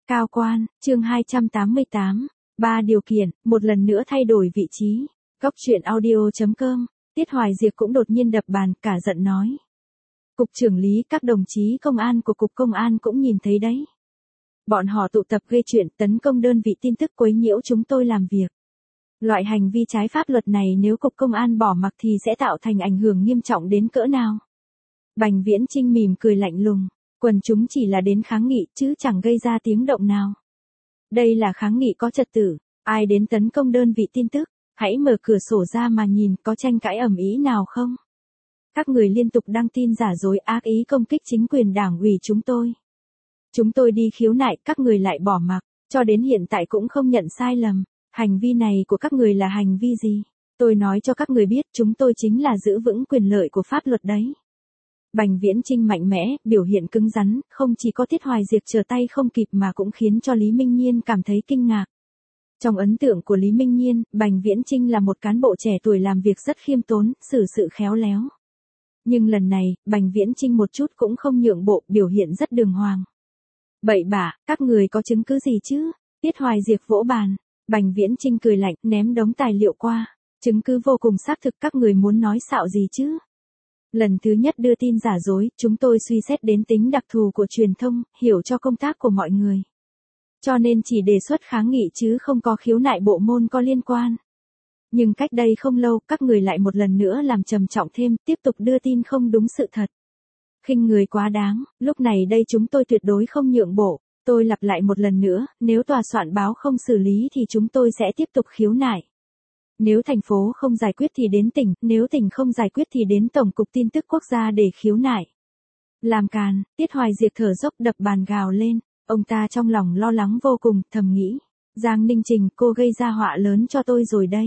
Cao quan, chương 288, 3 điều kiện, một lần nữa thay đổi vị trí. Góc truyện audio.com, Tiết Hoài Diệp cũng đột nhiên đập bàn, cả giận nói. Cục trưởng lý, các đồng chí công an của Cục Công an cũng nhìn thấy đấy. Bọn họ tụ tập gây chuyện, tấn công đơn vị tin tức, quấy nhiễu chúng tôi làm việc. Loại hành vi trái pháp luật này nếu Cục Công an bỏ mặc thì sẽ tạo thành ảnh hưởng nghiêm trọng đến cỡ nào? Bành Viễn Chinh mỉm cười lạnh lùng. Quần chúng chỉ là đến kháng nghị chứ chẳng gây ra tiếng động nào. Đây là kháng nghị có trật tự, ai đến tấn công đơn vị tin tức, hãy mở cửa sổ ra mà nhìn có tranh cãi ầm ĩ nào không. Các người liên tục đăng tin giả dối ác ý công kích chính quyền đảng ủy chúng tôi. Chúng tôi đi khiếu nại, các người lại bỏ mặc, cho đến hiện tại cũng không nhận sai lầm. Hành vi này của các người là hành vi gì? Tôi nói cho các người biết chúng tôi chính là giữ vững quyền lợi của pháp luật đấy. Bành Viễn Chinh mạnh mẽ, biểu hiện cứng rắn, không chỉ có Tiết Hoài Diệp trở tay không kịp mà cũng khiến cho Lý Minh Nhiên cảm thấy kinh ngạc. Trong ấn tượng của Lý Minh Nhiên, Bành Viễn Chinh là một cán bộ trẻ tuổi làm việc rất khiêm tốn, xử sự khéo léo. Nhưng lần này, Bành Viễn Chinh một chút cũng không nhượng bộ, biểu hiện rất đường hoàng. Bậy bạ, các người có chứng cứ gì chứ? Tiết Hoài Diệp vỗ bàn. Bành Viễn Chinh cười lạnh, ném đống tài liệu qua. Chứng cứ vô cùng xác thực, các người muốn nói xạo gì chứ? Lần thứ nhất đưa tin giả dối, chúng tôi suy xét đến tính đặc thù của truyền thông, hiểu cho công tác của mọi người. Cho nên chỉ đề xuất kháng nghị chứ không có khiếu nại bộ môn có liên quan. Nhưng cách đây không lâu, các người lại một lần nữa làm trầm trọng thêm, tiếp tục đưa tin không đúng sự thật. Khinh người quá đáng, lúc này đây chúng tôi tuyệt đối không nhượng bộ. Tôi lặp lại một lần nữa, nếu tòa soạn báo không xử lý thì chúng tôi sẽ tiếp tục khiếu nại. Nếu thành phố không giải quyết thì đến tỉnh, nếu tỉnh không giải quyết thì đến Tổng cục Tin tức Quốc gia để khiếu nại. Làm càn, Tiết Hoài Diệp thở dốc đập bàn gào lên, ông ta trong lòng lo lắng vô cùng, thầm nghĩ. Giang Ninh Trình, cô gây ra họa lớn cho tôi rồi đây.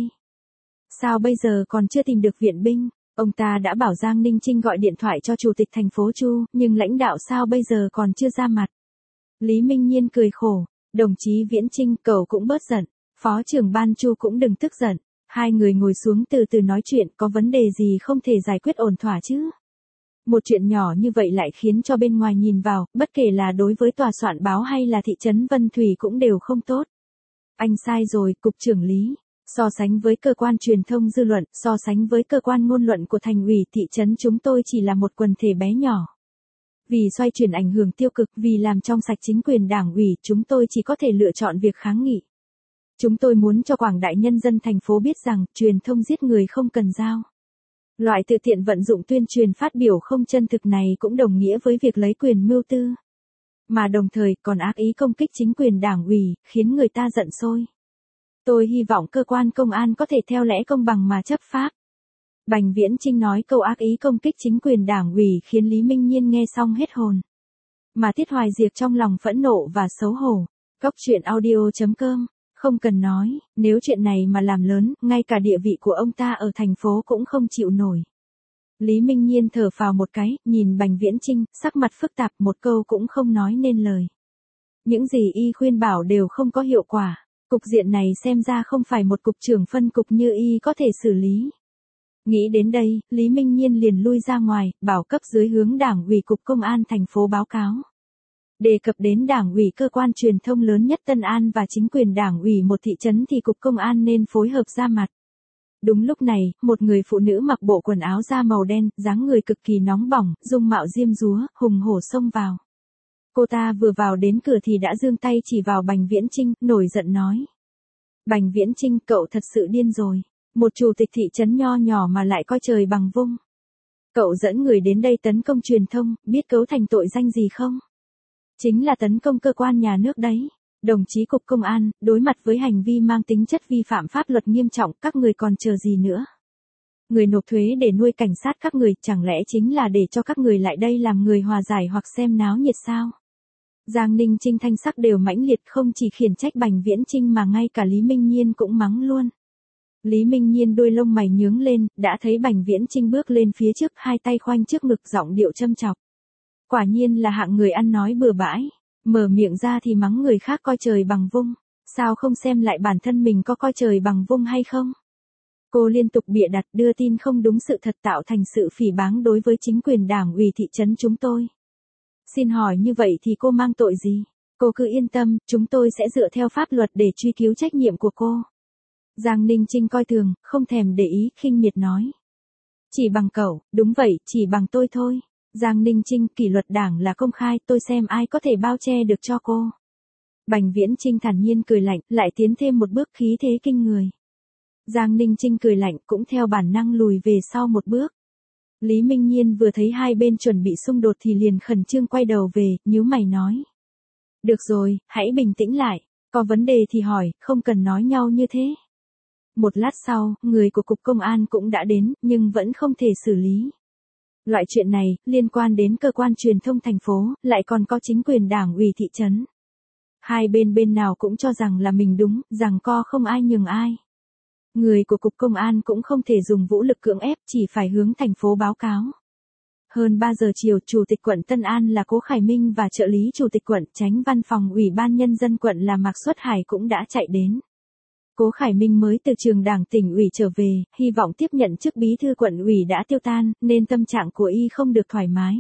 Sao bây giờ còn chưa tìm được viện binh? Ông ta đã bảo Giang Ninh Trình gọi điện thoại cho Chủ tịch thành phố Chu, nhưng lãnh đạo sao bây giờ còn chưa ra mặt? Lý Minh Nhiên cười khổ, đồng chí Viễn Chinh, cậu cũng bớt giận, Phó trưởng ban Chu cũng đừng tức giận. Hai người ngồi xuống từ từ nói chuyện, có vấn đề gì không thể giải quyết ổn thỏa chứ? Một chuyện nhỏ như vậy lại khiến cho bên ngoài nhìn vào, bất kể là đối với tòa soạn báo hay là thị trấn Vân Thủy cũng đều không tốt. Anh sai rồi, Cục trưởng Lý. So sánh với cơ quan truyền thông dư luận, so sánh với cơ quan ngôn luận của thành ủy thị trấn chúng tôi chỉ là một quần thể bé nhỏ. Vì xoay chuyển ảnh hưởng tiêu cực, vì làm trong sạch chính quyền đảng ủy, chúng tôi chỉ có thể lựa chọn việc kháng nghị. Chúng tôi muốn cho quảng đại nhân dân thành phố biết rằng, truyền thông giết người không cần dao. Loại tự tiện vận dụng tuyên truyền phát biểu không chân thực này cũng đồng nghĩa với việc lấy quyền mưu tư. Mà đồng thời còn ác ý công kích chính quyền đảng ủy, khiến người ta giận sôi. Tôi hy vọng cơ quan công an có thể theo lẽ công bằng mà chấp pháp. Bành Viễn Chinh nói câu ác ý công kích chính quyền đảng ủy khiến Lý Minh Nhiên nghe xong hết hồn. Mà Tiết Hoài Diệp trong lòng phẫn nộ và xấu hổ. Góc truyện audio.com, không cần nói, nếu chuyện này mà làm lớn, ngay cả địa vị của ông ta ở thành phố cũng không chịu nổi. Lý Minh Nhiên thở phào một cái, nhìn Bành Viễn Chinh, sắc mặt phức tạp, một câu cũng không nói nên lời. Những gì y khuyên bảo đều không có hiệu quả. Cục diện này xem ra không phải một cục trưởng phân cục như y có thể xử lý. Nghĩ đến đây, Lý Minh Nhiên liền lui ra ngoài, bảo cấp dưới hướng đảng ủy Cục Công an thành phố báo cáo. Đề cập đến đảng ủy cơ quan truyền thông lớn nhất Tân An và chính quyền đảng ủy một thị trấn thì Cục Công an nên phối hợp ra mặt. Đúng lúc này, một người phụ nữ mặc bộ quần áo da màu đen, dáng người cực kỳ nóng bỏng, dung mạo diêm dúa, hùng hổ xông vào. Cô ta vừa vào đến cửa thì đã giương tay chỉ vào Bành Viễn Chinh, nổi giận nói. Bành Viễn Chinh, cậu thật sự điên rồi. Một chủ tịch thị trấn nho nhỏ mà lại coi trời bằng vung. Cậu dẫn người đến đây tấn công truyền thông, biết cấu thành tội danh gì không? Chính là tấn công cơ quan nhà nước đấy. Đồng chí Cục Công an, đối mặt với hành vi mang tính chất vi phạm pháp luật nghiêm trọng, các người còn chờ gì nữa? Người nộp thuế để nuôi cảnh sát các người, chẳng lẽ chính là để cho các người lại đây làm người hòa giải hoặc xem náo nhiệt sao? Giang Ninh Chinh thanh sắc đều mãnh liệt, không chỉ khiển trách Bành Viễn Chinh mà ngay cả Lý Minh Nhiên cũng mắng luôn. Lý Minh Nhiên đuôi lông mày nhướng lên, đã thấy Bành Viễn Chinh bước lên phía trước, hai tay khoanh trước ngực, giọng điệu châm chọc. Quả nhiên là hạng người ăn nói bừa bãi, mở miệng ra thì mắng người khác coi trời bằng vung, sao không xem lại bản thân mình có coi trời bằng vung hay không? Cô liên tục bịa đặt, đưa tin không đúng sự thật, tạo thành sự phỉ báng đối với chính quyền đảng ủy thị trấn chúng tôi. Xin hỏi như vậy thì cô mang tội gì? Cô cứ yên tâm, chúng tôi sẽ dựa theo pháp luật để truy cứu trách nhiệm của cô. Giang Ninh Trinh coi thường, không thèm để ý, khinh miệt nói. Chỉ bằng cậu, đúng vậy, chỉ bằng tôi thôi. Giang Ninh Trinh, kỷ luật đảng là công khai, tôi xem ai có thể bao che được cho cô. Bành Viễn Trinh thản nhiên cười lạnh, lại tiến thêm một bước, khí thế kinh người. Giang Ninh Trinh cười lạnh, cũng theo bản năng lùi về sau một bước. Lý Minh Nhiên vừa thấy hai bên chuẩn bị xung đột thì liền khẩn trương quay đầu về, nhíu mày nói. Được rồi, hãy bình tĩnh lại, có vấn đề thì hỏi, không cần nói nhau như thế. Một lát sau, người của Cục Công an cũng đã đến, nhưng vẫn không thể xử lý. Loại chuyện này, liên quan đến cơ quan truyền thông thành phố, lại còn có chính quyền đảng ủy thị trấn. Hai bên nào cũng cho rằng là mình đúng, rằng co không ai nhường ai. Người của Cục Công an cũng không thể dùng vũ lực cưỡng ép, chỉ phải hướng thành phố báo cáo. Hơn 3 giờ chiều, Chủ tịch quận Tân An là Cố Khải Minh và trợ lý Chủ tịch quận, Chánh văn phòng Ủy ban Nhân dân quận là Mạc Xuất Hải cũng đã chạy đến. Cố Khải Minh mới từ trường đảng tỉnh ủy trở về, hy vọng tiếp nhận chức bí thư quận ủy đã tiêu tan, nên tâm trạng của y không được thoải mái.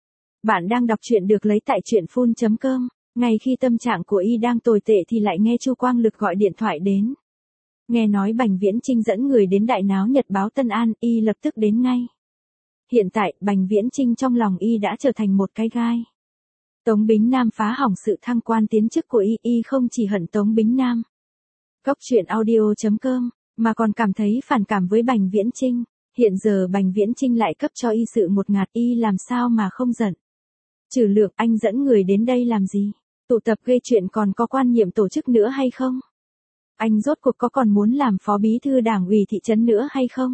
Bạn đang đọc truyện được lấy tại truyện.phun.com. Ngay khi tâm trạng của y đang tồi tệ thì lại nghe Chu Quang Lực gọi điện thoại đến. Nghe nói Bành Viễn Trinh dẫn người đến đại náo nhật báo Tân An, y lập tức đến ngay. Hiện tại, Bành Viễn Trinh trong lòng y đã trở thành một cái gai. Tống Bính Nam phá hỏng sự thăng quan tiến chức của y không chỉ hận Tống Bính Nam. Cóc truyện audio.com, mà còn cảm thấy phản cảm với Bành Viễn Trinh. Hiện giờ Bành Viễn Trinh lại cấp cho y sự một ngạt, y làm sao mà không giận. Trừ Lượng, anh dẫn người đến đây làm gì? Tụ tập gây chuyện còn có quan nhiệm tổ chức nữa hay không? Anh rốt cuộc có còn muốn làm phó bí thư đảng ủy thị trấn nữa hay không?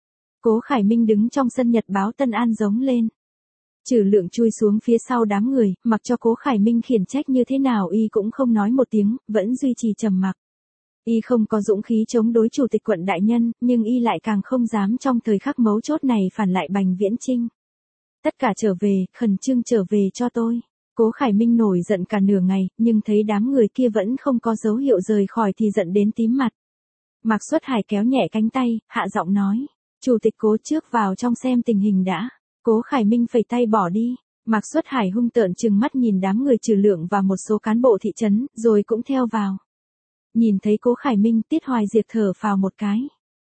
Cố Khải Minh đứng trong sân nhật báo Tân An giống lên. Trừ Lượng chui xuống phía sau đám người, mặc cho Cố Khải Minh khiển trách như thế nào y cũng không nói một tiếng, vẫn duy trì trầm mặc. Y không có dũng khí chống đối chủ tịch quận đại nhân, nhưng y lại càng không dám trong thời khắc mấu chốt này phản lại Bành Viễn Trinh. Tất cả trở về, khẩn trương trở về cho tôi. Cố Khải Minh nổi giận cả nửa ngày, nhưng thấy đám người kia vẫn không có dấu hiệu rời khỏi thì giận đến tím mặt. Mạc Xuất Hải kéo nhẹ cánh tay, hạ giọng nói. Chủ tịch Cố trước vào trong xem tình hình đã. Cố Khải Minh phẩy tay bỏ đi. Mạc Xuất Hải hung tợn trừng mắt nhìn đám người Trừ Lượng và một số cán bộ thị trấn, rồi cũng theo vào. Nhìn thấy Cố Khải Minh, Tiết Hoài Diệp thở phào một cái.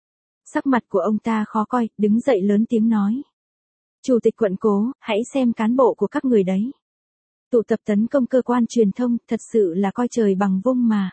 Sắc mặt của ông ta khó coi, đứng dậy lớn tiếng nói. Chủ tịch quận Cố, hãy xem cán bộ của các người đấy. Tụ tập tấn công cơ quan truyền thông, thật sự là coi trời bằng vung mà.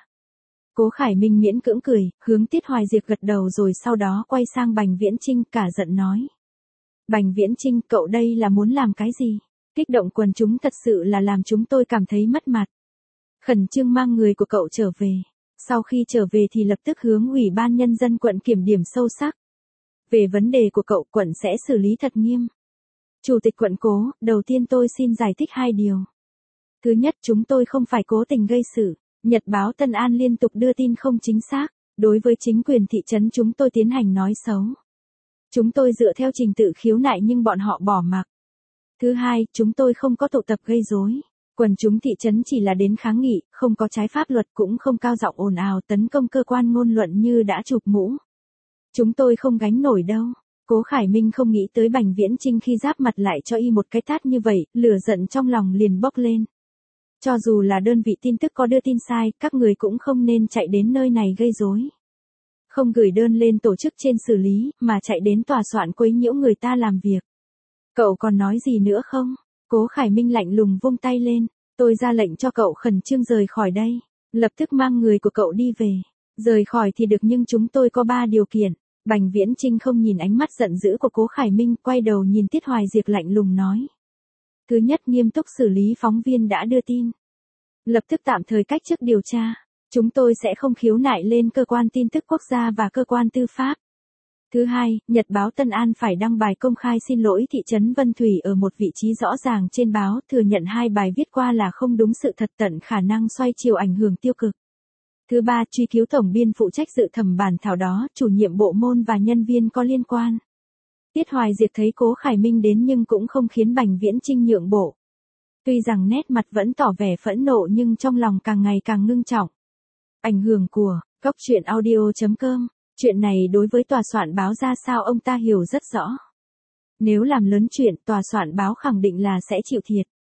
Cố Khải Minh miễn cưỡng cười, hướng Tiết Hoài Diệp gật đầu rồi sau đó quay sang Bành Viễn Trinh cả giận nói. Bành Viễn Trinh, cậu đây là muốn làm cái gì? Kích động quần chúng thật sự là làm chúng tôi cảm thấy mất mặt. Khẩn trương mang người của cậu trở về. Sau khi trở về thì lập tức hướng Ủy ban Nhân dân quận kiểm điểm sâu sắc. Về vấn đề của cậu, quận sẽ xử lý thật nghiêm. Chủ tịch quận Cố, đầu tiên tôi xin giải thích 2 điều. Thứ nhất, chúng tôi không phải cố tình gây sự. Nhật báo Tân An liên tục đưa tin không chính xác. Đối với chính quyền thị trấn chúng tôi tiến hành nói xấu. Chúng tôi dựa theo trình tự khiếu nại nhưng bọn họ bỏ mặc. Thứ hai, chúng tôi không có tụ tập gây rối. Quần chúng thị trấn chỉ là đến kháng nghị, không có trái pháp luật cũng không cao giọng ồn ào tấn công cơ quan ngôn luận như đã chụp mũ. Chúng tôi không gánh nổi đâu. Cố Khải Minh không nghĩ tới Bành Viễn Trinh khi giáp mặt lại cho y một cái tát như vậy, lửa giận trong lòng liền bốc lên. Cho dù là đơn vị tin tức có đưa tin sai, các người cũng không nên chạy đến nơi này gây rối. Không gửi đơn lên tổ chức trên xử lý, mà chạy đến tòa soạn quấy nhiễu người ta làm việc. Cậu còn nói gì nữa không? Cố Khải Minh lạnh lùng vung tay lên. Tôi ra lệnh cho cậu khẩn trương rời khỏi đây. Lập tức mang người của cậu đi về. Rời khỏi thì được nhưng chúng tôi có 3 điều kiện. Bành Viễn Trinh không nhìn ánh mắt giận dữ của Cố Khải Minh, quay đầu nhìn Tiết Hoài Diệp lạnh lùng nói. Thứ nhất, nghiêm túc xử lý phóng viên đã đưa tin. Lập tức tạm thời cách chức điều tra. Chúng tôi sẽ không khiếu nại lên cơ quan tin tức quốc gia và cơ quan tư pháp. Thứ hai, Nhật báo Tân An phải đăng bài công khai xin lỗi thị trấn Vân Thủy ở một vị trí rõ ràng trên báo, thừa nhận 2 bài viết qua là không đúng sự thật, tận khả năng xoay chiều ảnh hưởng tiêu cực. Thứ ba, truy cứu tổng biên phụ trách dự thẩm bản thảo đó, chủ nhiệm bộ môn và nhân viên có liên quan. Tiết Hoài Diệp thấy Cố Khải Minh đến nhưng cũng không khiến Bành Viễn Trinh nhượng bộ. Tuy rằng nét mặt vẫn tỏ vẻ phẫn nộ nhưng trong lòng càng ngày càng ngưng trọng. Ảnh hưởng của Cóc truyện audio.com. Chuyện này đối với tòa soạn báo ra sao ông ta hiểu rất rõ. Nếu làm lớn chuyện, tòa soạn báo khẳng định là sẽ chịu thiệt.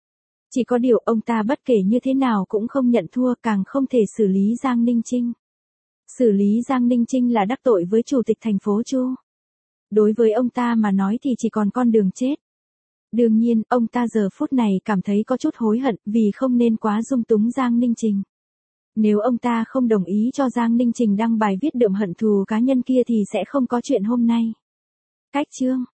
Chỉ có điều ông ta bất kể như thế nào cũng không nhận thua, càng không thể xử lý Giang Ninh Trinh. Xử lý Giang Ninh Trinh là đắc tội với chủ tịch thành phố Chu. Đối với ông ta mà nói thì chỉ còn con đường chết. Đương nhiên, ông ta giờ phút này cảm thấy có chút hối hận vì không nên quá dung túng Giang Ninh Trình. Nếu ông ta không đồng ý cho Giang Ninh Trình đăng bài viết đượm hận thù cá nhân kia thì sẽ không có chuyện hôm nay. Cách chương